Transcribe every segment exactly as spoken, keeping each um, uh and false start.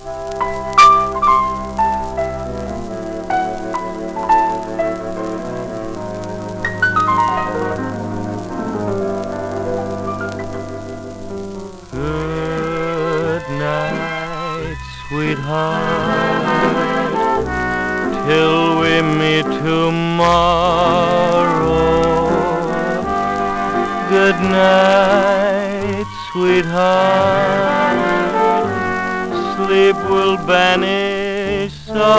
Good night, sweetheart, till we meet tomorrow. Good night, sweetheart, sleep will banish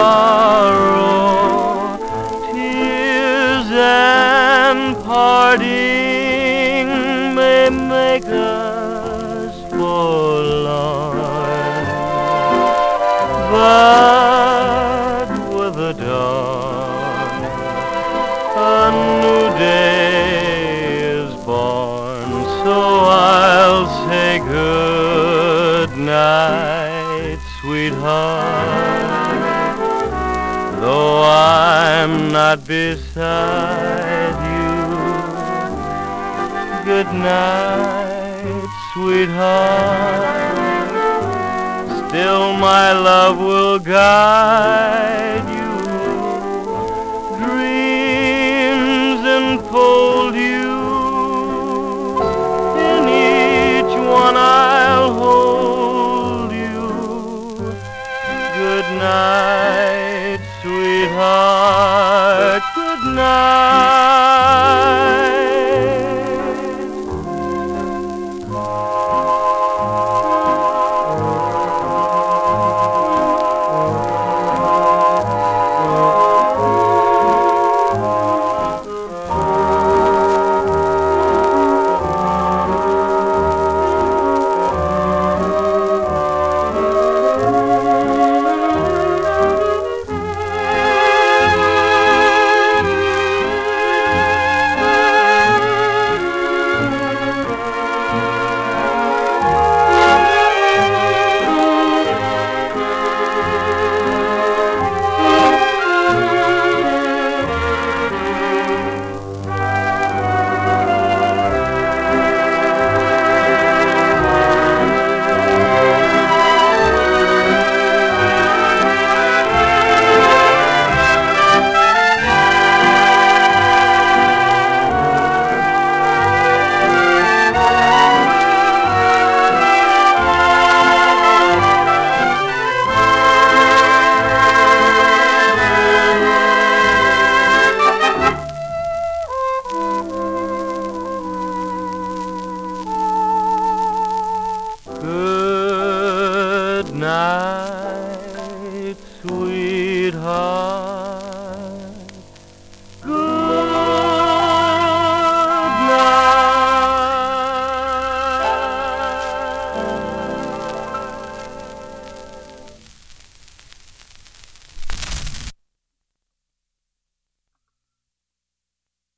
sorrow. Tears and parting may make us forlorn, but with the dawn a new day is born. So I'll say good night, sweetheart, though I'm not beside you. Good night, sweetheart, still my love will guide